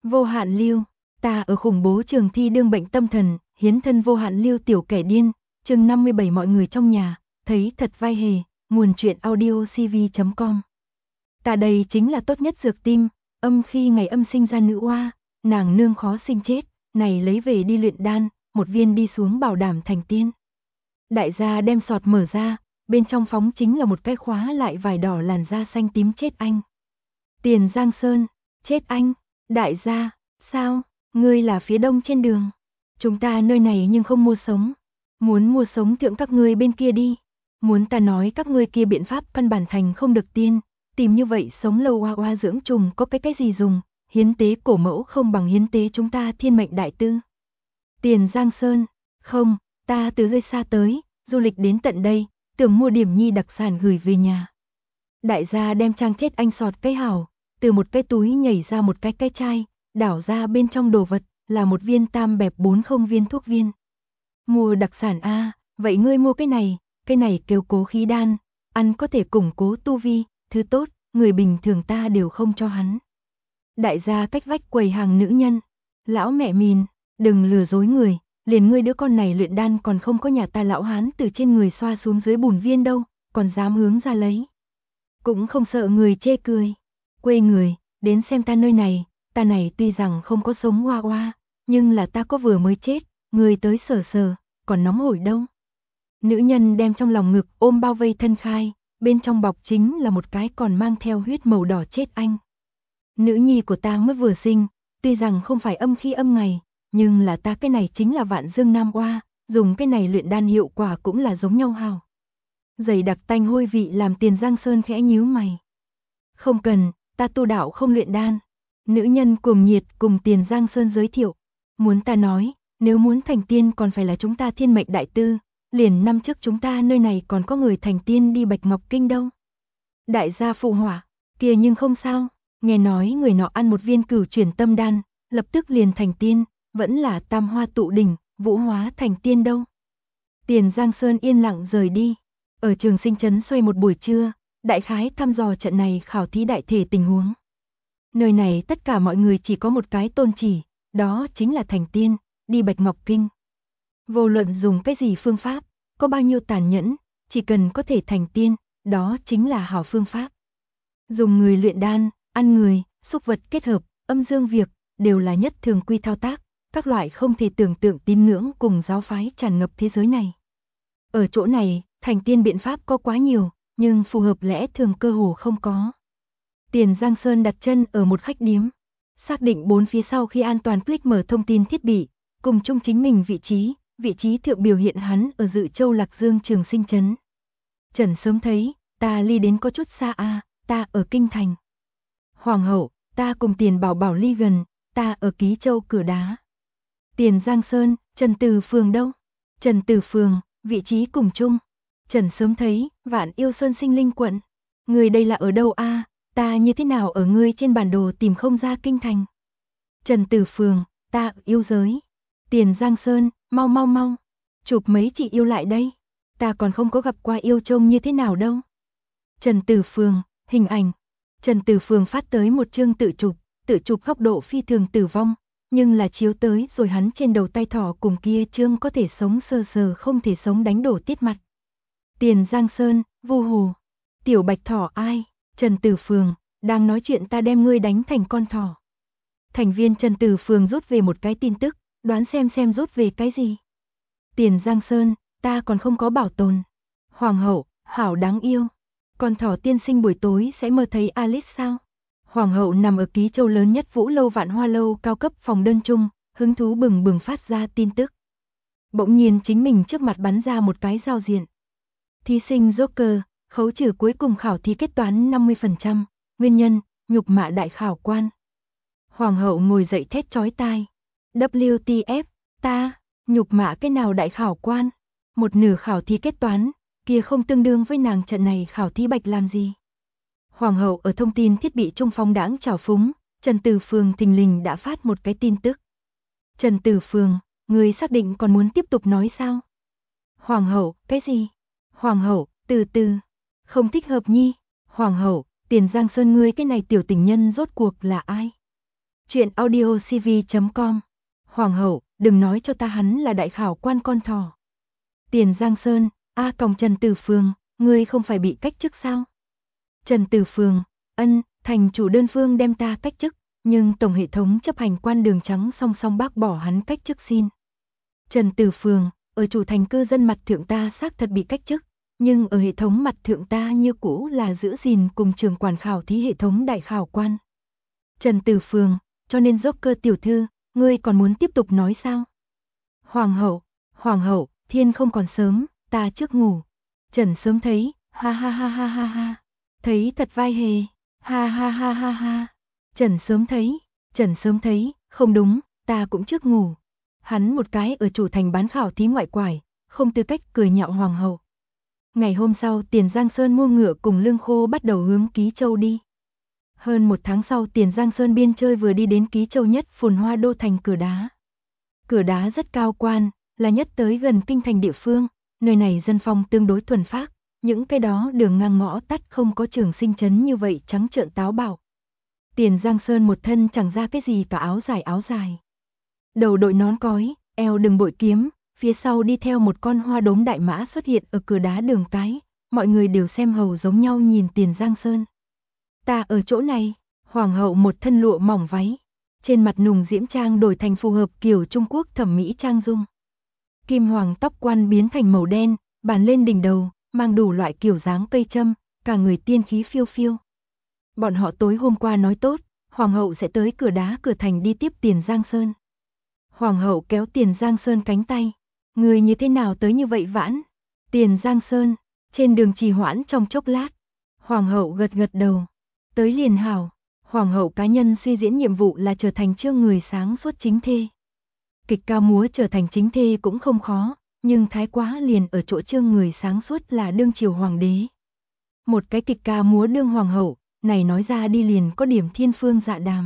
Vô hạn lưu, ta ở khủng bố trường thi đương bệnh tâm thần, hiến thân vô hạn lưu tiểu kẻ điên, chương 57 mọi người trong nhà, thấy thật vai hề, nguồn truyện audio cv.com. Ta đây chính là tốt nhất dược tim, âm khi ngày âm sinh ra nữ oa, nàng nương khó sinh chết, này lấy về đi luyện đan, một viên đi xuống bảo đảm thành tiên. Đại gia đem sọt mở ra, bên trong phóng chính là một cái khóa lại vải đỏ làn da xanh tím chết anh. Tiền Giang Sơn, chết anh, đại gia, sao, ngươi là phía đông trên đường. Chúng ta nơi này nhưng không mua sống. Muốn mua sống thượng các ngươi bên kia đi. Muốn ta nói các ngươi kia biện pháp căn bản thành không được tiên. Tìm như vậy sống lâu oa oa dưỡng trùng có cái gì dùng. Hiến tế cổ mẫu không bằng hiến tế chúng ta thiên mệnh đại tư. Tiền Giang Sơn, không, ta từ nơi xa tới, du lịch đến tận đây, tưởng mua điểm nhi đặc sản gửi về nhà. Đại gia đem trang chết anh sọt cái hảo, từ một cái túi nhảy ra một cái chai, đảo ra bên trong đồ vật, là một viên tam bẹp 40 viên thuốc viên. Mua đặc sản a, vậy ngươi mua cái này kêu cố khí đan, ăn có thể củng cố tu vi, thứ tốt, người bình thường ta đều không cho hắn. Đại gia cách vách quầy hàng nữ nhân, lão mẹ mìn, đừng lừa dối người, liền ngươi đứa con này luyện đan còn không có nhà ta lão hán từ trên người xoa xuống dưới bùn viên đâu, còn dám hướng ra lấy. Cũng không sợ người chê cười. Quê người, đến xem ta nơi này, ta này tuy rằng không có sống oa oa, nhưng là ta có vừa mới chết, người tới sờ sờ, còn nóng hổi đâu. Nữ nhân đem trong lòng ngực ôm bao vây thân khai, bên trong bọc chính là một cái còn mang theo huyết màu đỏ chết anh. Nữ nhi của ta mới vừa sinh, tuy rằng không phải âm khi âm ngày, nhưng là ta cái này chính là vạn dương nam oa, dùng cái này luyện đan hiệu quả cũng là giống nhau hào. Dày đặc tanh hôi vị làm Tiền Giang Sơn khẽ nhíu mày. Không cần, ta tu đạo không luyện đan. Nữ nhân cuồng nhiệt cùng Tiền Giang Sơn giới thiệu. Muốn ta nói, nếu muốn thành tiên còn phải là chúng ta thiên mệnh đại tư. Liền năm trước chúng ta nơi này còn có người thành tiên đi Bạch Ngọc Kinh đâu. Đại gia phụ hỏa, kia nhưng không sao. Nghe nói người nọ ăn một viên cửu chuyển tâm đan, lập tức liền thành tiên, vẫn là tam hoa tụ đỉnh, vũ hóa thành tiên đâu. Tiền Giang Sơn yên lặng rời đi. Ở trường Sinh trấn xoay một buổi trưa, đại khái thăm dò trận này khảo thí đại thể tình huống. Nơi này tất cả mọi người chỉ có một cái tôn chỉ, đó chính là thành tiên, đi Bạch Ngọc Kinh. Vô luận dùng cái gì phương pháp, có bao nhiêu tàn nhẫn, chỉ cần có thể thành tiên, đó chính là hảo phương pháp. Dùng người luyện đan, ăn người, xúc vật kết hợp, âm dương việc, đều là nhất thường quy thao tác, các loại không thể tưởng tượng tín ngưỡng cùng giáo phái tràn ngập thế giới này. Ở chỗ này, thành tiên biện pháp có quá nhiều, nhưng phù hợp lẽ thường cơ hồ không có. Tiền Giang Sơn đặt chân ở một khách điếm, xác định bốn phía sau khi an toàn click mở thông tin thiết bị, cùng chung chính mình vị trí thượng biểu hiện hắn ở Dự Châu Lạc Dương Trường Sinh trấn. Trần sớm thấy, ta ly đến có chút xa a, ta ở Kinh Thành. Hoàng hậu, ta cùng Tiền Bảo Bảo ly gần, ta ở Ký Châu Cửa Đá. Tiền Giang Sơn, Trần Từ Phường đâu? Trần Từ Phường, vị trí cùng chung. Trần sớm thấy, Vạn Yêu Sơn Sinh Linh quận. Người đây là ở đâu a? Ta như thế nào ở ngươi trên bản đồ tìm không ra Kinh Thành? Trần Từ Phường, ta ở yêu giới. Tiền Giang Sơn, mau. Chụp mấy chị yêu lại đây. Ta còn không có gặp qua yêu trông như thế nào đâu. Trần Từ Phường, hình ảnh. Trần Từ Phường phát tới một chương tự chụp góc độ phi thường tử vong, nhưng là chiếu tới rồi hắn trên đầu tay thỏ cùng kia chương có thể sống sờ sờ không thể sống đánh đổ tiết mặt. Tiền Giang Sơn, vu hù. Tiểu bạch thỏ ai? Trần Từ Phường, đang nói chuyện ta đem ngươi đánh thành con thỏ. Thành viên Trần Từ Phường rút về một cái tin tức, đoán xem rút về cái gì. Tiền Giang Sơn, ta còn không có bảo tồn. Hoàng hậu, hảo đáng yêu. Con thỏ tiên sinh buổi tối sẽ mơ thấy Alice sao? Hoàng hậu nằm ở Ký Châu lớn nhất Vũ Lâu Vạn Hoa Lâu cao cấp phòng đơn chung, hứng thú bừng bừng phát ra tin tức. Bỗng nhiên chính mình trước mặt bắn ra một cái giao diện. Thí sinh Joker, khấu trừ cuối cùng khảo thí kết toán 50%, nguyên nhân, nhục mạ đại khảo quan. Hoàng hậu ngồi dậy thét chói tai. WTF, ta, nhục mạ cái nào đại khảo quan? Một nửa khảo thí kết toán, kia không tương đương với nàng trận này khảo thí bạch làm gì? Hoàng hậu ở thông tin thiết bị trung phóng đãng trào phúng, Trần Từ Phường thình lình đã phát một cái tin tức. Trần Từ Phường, người xác định còn muốn tiếp tục nói sao? Hoàng hậu, cái gì? Hoàng hậu, từ từ, không thích hợp nhi. Hoàng hậu, Tiền Giang Sơn ngươi cái này tiểu tình nhân rốt cuộc là ai? Chuyện audio cv.com. Hoàng hậu, đừng nói cho ta hắn là đại khảo quan con thỏ. Tiền Giang Sơn, còng Trần Tử Phường, ngươi không phải bị cách chức sao? Trần Tử Phường, thành chủ đơn phương đem ta cách chức, nhưng tổng hệ thống chấp hành quan Đường Trắng song song bác bỏ hắn cách chức xin. Trần Tử Phường, ở chủ thành cư dân mặt thượng ta xác thật bị cách chức, nhưng ở hệ thống mặt thượng ta như cũ là giữ gìn cùng trường quản khảo thí hệ thống đại khảo quan. Trần Tử Phường, cho nên Joker tiểu thư, ngươi còn muốn tiếp tục nói sao? Hoàng hậu, thiên không còn sớm, ta trước ngủ. Trần Sớm thấy, ha ha ha ha ha ha. Thấy thật vai hề, ha ha ha ha ha. Trần Sớm thấy, không đúng, ta cũng trước ngủ. Hắn một cái ở chủ thành bán khảo thí ngoại quải, không tư cách cười nhạo hoàng hậu. Ngày hôm sau Tiền Giang Sơn mua ngựa cùng Lương Khô bắt đầu hướng Ký Châu đi. Hơn một tháng sau Tiền Giang Sơn biên chơi vừa đi đến Ký Châu nhất phồn hoa đô thành Cửa Đá. Cửa Đá rất cao quan, là nhất tới gần kinh thành địa phương, nơi này dân phong tương đối thuần phác, những cái đó đường ngang ngõ tắt không có Trường Sinh trấn như vậy trắng trợn táo bạo. Tiền Giang Sơn một thân chẳng ra cái gì cả áo dài. Đầu đội nón cói, eo đừng bội kiếm, phía sau đi theo một con hoa đốm đại mã xuất hiện ở Cửa Đá đường cái, mọi người đều xem hầu giống nhau nhìn Tiền Giang Sơn. Ta ở chỗ này, hoàng hậu một thân lụa mỏng váy, trên mặt nùng diễm trang đổi thành phù hợp kiểu Trung Quốc thẩm mỹ trang dung. Kim hoàng tóc quan biến thành màu đen, bàn lên đỉnh đầu, mang đủ loại kiểu dáng cây châm, cả người tiên khí phiêu phiêu. Bọn họ tối hôm qua nói tốt, hoàng hậu sẽ tới Cửa Đá cửa thành đi tiếp Tiền Giang Sơn. Hoàng hậu kéo Tiền Giang Sơn cánh tay, người như thế nào tới như vậy vãn? Tiền Giang Sơn, trên đường trì hoãn trong chốc lát. Hoàng hậu gật đầu, tới liền hảo. Hoàng hậu cá nhân suy diễn nhiệm vụ là trở thành chương người sáng suốt chính thê. Kịch ca múa trở thành chính thê cũng không khó, nhưng thái quá liền ở chỗ chương người sáng suốt là đương triều hoàng đế. Một cái kịch ca múa đương hoàng hậu, này nói ra đi liền có điểm thiên phương dạ đàm.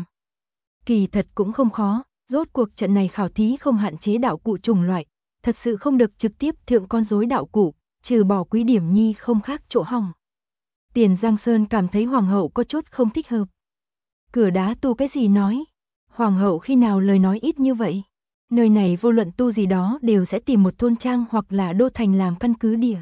Kỳ thật cũng không khó, rốt cuộc trận này khảo thí không hạn chế đạo cụ chủng loại, thật sự không được trực tiếp thượng con rối đạo cụ, trừ bỏ quý điểm nhi không khác chỗ hỏng. Tiền Giang Sơn cảm thấy hoàng hậu có chút không thích hợp. Cửa Đá tu cái gì nói? Hoàng hậu khi nào lời nói ít như vậy? Nơi này vô luận tu gì đó đều sẽ tìm một thôn trang hoặc là đô thành làm căn cứ địa.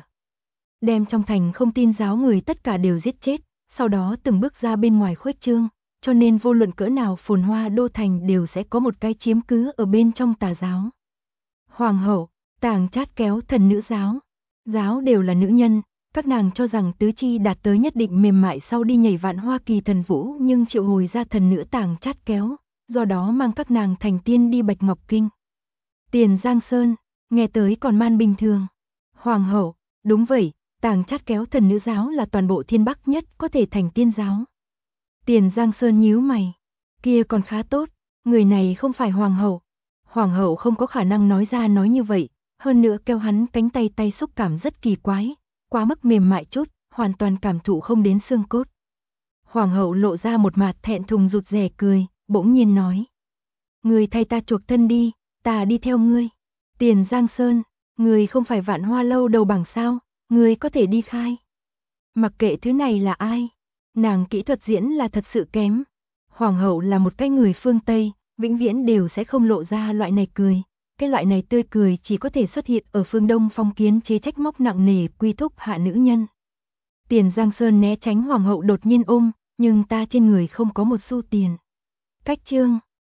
Đem trong thành không tin giáo người tất cả đều giết chết, sau đó từng bước ra bên ngoài khuếch trương, cho nên vô luận cỡ nào phồn hoa đô thành đều sẽ có một cái chiếm cứ ở bên trong tà giáo. Hoàng hậu, Tàng Chát kéo thần nữ giáo. Giáo đều là nữ nhân, các nàng cho rằng tứ chi đạt tới nhất định mềm mại sau đi nhảy vạn Hoa Kỳ thần vũ nhưng triệu hồi ra thần nữ Tàng Chát kéo, do đó mang các nàng thành tiên đi Bạch Ngọc Kinh. Tiền Giang Sơn, nghe tới còn man bình thường. Hoàng hậu, đúng vậy, Tàng Chát kéo thần nữ giáo là toàn bộ thiên bắc nhất có thể thành tiên giáo. Tiền Giang Sơn nhíu mày, kia còn khá tốt, người này không phải hoàng hậu. Hoàng hậu không có khả năng nói ra nói như vậy, hơn nữa kéo hắn cánh tay xúc cảm rất kỳ quái, quá mức mềm mại chút, hoàn toàn cảm thụ không đến xương cốt. Hoàng hậu lộ ra một mặt thẹn thùng rụt rè cười, bỗng nhiên nói: "Ngươi thay ta chuộc thân đi, ta đi theo ngươi." Tiền Giang Sơn, ngươi không phải Vạn Hoa lâu đầu bảng sao, ngươi có thể đi khai. Mặc kệ thứ này là ai, nàng kỹ thuật diễn là thật sự kém. Hoàng hậu là một cái người phương Tây, vĩnh viễn đều sẽ không lộ ra loại này cười. Cái loại này tươi cười chỉ có thể xuất hiện ở phương Đông phong kiến chế trách móc nặng nề quy thúc hạ nữ nhân. Tiền Giang Sơn né tránh hoàng hậu đột nhiên ôm, nhưng ta trên người không có một xu tiền. Cách chương